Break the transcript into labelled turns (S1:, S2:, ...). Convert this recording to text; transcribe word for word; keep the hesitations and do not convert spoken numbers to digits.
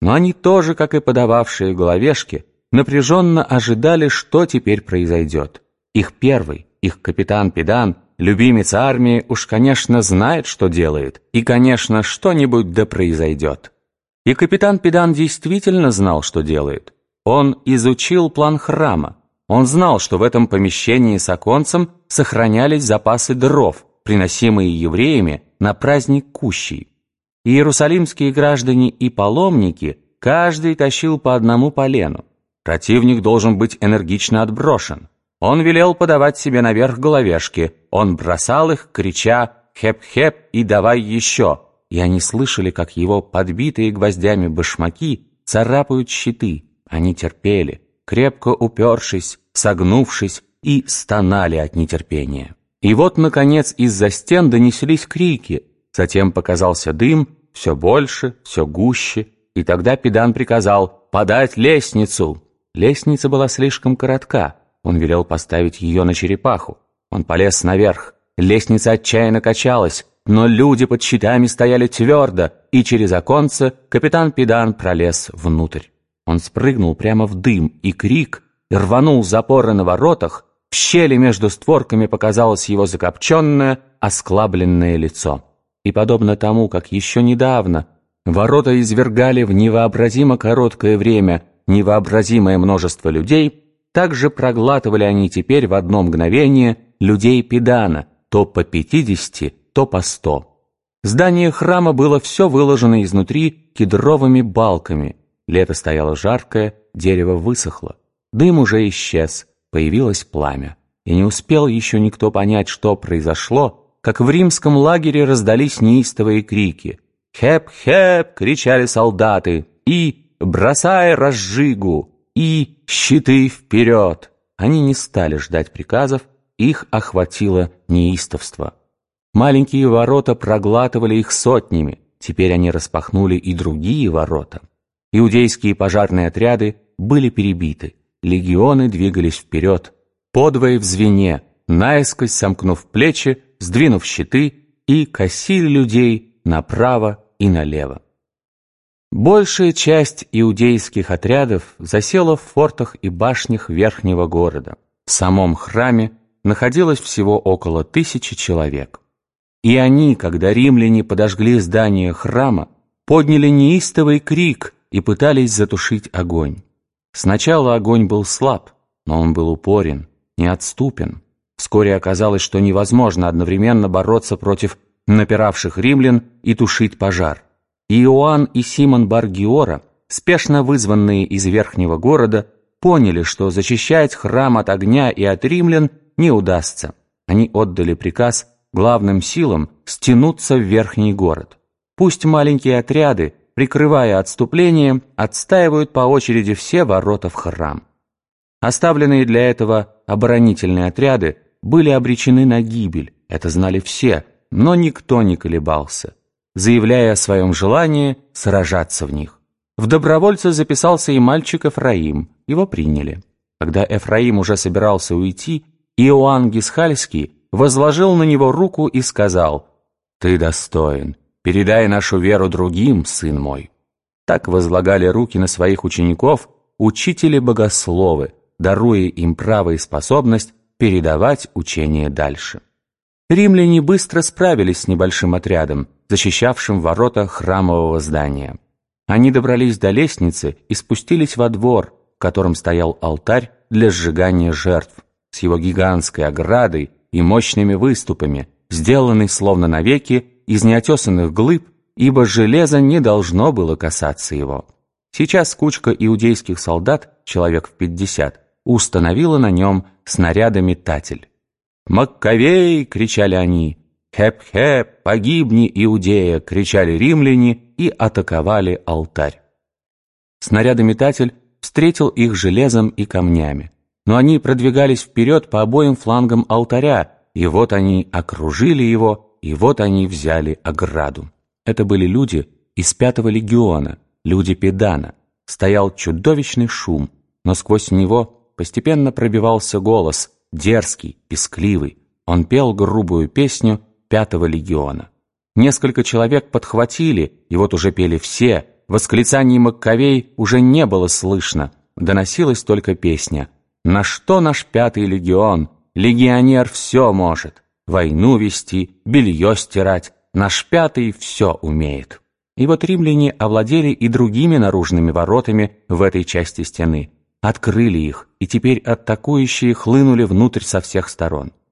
S1: но они тоже, как и подававшие головешки, напряженно ожидали, что теперь произойдет. Их первый, их капитан Педан, любимец армии, уж, конечно, знает, что делает, и, конечно, что-нибудь да произойдет. И капитан Педан действительно знал, что делает. Он изучил план храма. Он знал, что в этом помещении с оконцем сохранялись запасы дров, приносимые евреями на праздник Кущий. И иерусалимские граждане и паломники, каждый тащил по одному полену. Противник должен быть энергично отброшен. Он велел подавать себе наверх головешки. Он бросал их, крича «Хеп-хеп» и «давай еще». И они слышали, как его подбитые гвоздями башмаки царапают щиты. Они терпели, крепко упершись, согнувшись, и стонали от нетерпения. И вот, наконец, из-за стен донеслись крики. Затем показался дым, все больше, все гуще. И тогда Педан приказал подать лестницу. Лестница была слишком коротка. Он велел поставить ее на черепаху. Он полез наверх. Лестница отчаянно качалась, но люди под щитами стояли твердо, и через оконце капитан Педан пролез внутрь. Он спрыгнул прямо в дым, и крик, и рванул запоры на воротах. В щели между створками показалось его закопченное, осклабленное лицо. И подобно тому, как еще недавно ворота извергали в невообразимо короткое время невообразимое множество людей, так же проглатывали они теперь в одно мгновение людей Педана, то по пятидесяти, то по сто. Здание храма было все выложено изнутри кедровыми балками. Лето стояло жаркое, дерево высохло. Дым уже исчез, появилось пламя. И не успел еще никто понять, что произошло, как в римском лагере раздались неистовые крики. «Хеп-хеп!» — кричали солдаты, и «бросай разжигу!» и «щиты вперед!» Они не стали ждать приказов, их охватило неистовство. Маленькие ворота проглатывали их сотнями, теперь они распахнули и другие ворота. Иудейские пожарные отряды были перебиты, легионы двигались вперед, подвое в звене, наискось сомкнув плечи, сдвинув щиты, и косили людей направо и налево. Большая часть иудейских отрядов засела в фортах и башнях верхнего города. В самом храме находилось всего около тысячи человек. И они, когда римляне подожгли здание храма, подняли неистовый крик и пытались затушить огонь. Сначала огонь был слаб, но он был упорен, неотступен. Вскоре оказалось, что невозможно одновременно бороться против напиравших римлян и тушить пожар. И Иоанн и Симон Бар-Гиора, спешно вызванные из верхнего города, поняли, что защищать храм от огня и от римлян не удастся. Они отдали приказ главным силам стянуться в верхний город. Пусть маленькие отряды, прикрывая отступление, отстаивают по очереди все ворота в храм. Оставленные для этого оборонительные отряды были обречены на гибель, это знали все, но никто не колебался, заявляя о своем желании сражаться в них. В добровольцы записался и мальчик Эфраим, его приняли. Когда Эфраим уже собирался уйти, Иоанн Гисхальский возложил на него руку и сказал: «Ты достоин, передай нашу веру другим, сын мой». Так возлагали руки на своих учеников учители-богословы, даруя им право и способность передавать учение дальше. Римляне быстро справились с небольшим отрядом, защищавшим ворота храмового здания. Они добрались до лестницы и спустились во двор, в котором стоял алтарь для сжигания жертв, с его гигантской оградой и мощными выступами, сделанный словно навеки из неотесанных глыб, ибо железо не должно было касаться его. Сейчас кучка иудейских солдат, человек в пятьдесят, установила на нем снарядометатель. «Маккавей!» — кричали они. «Хеп-хеп! Погибни, Иудея!» — кричали римляне и атаковали алтарь. Снарядометатель встретил их железом и камнями, но они продвигались вперед по обоим флангам алтаря, и вот они окружили его, и вот они взяли ограду. Это были люди из пятого легиона, люди Педана. Стоял чудовищный шум, но сквозь него постепенно пробивался голос, дерзкий, пескливый. Он пел грубую песню пятого легиона. Несколько человек подхватили, и вот уже пели все: Восклицаний Маккавей уже не было слышно, доносилась только песня: «На что наш пятый легион? Легионер все может. Войну вести, белье стирать. Наш пятый все умеет». И вот римляне овладели и другими наружными воротами в этой части стены, открыли их, и теперь атакующие хлынули внутрь со всех сторон.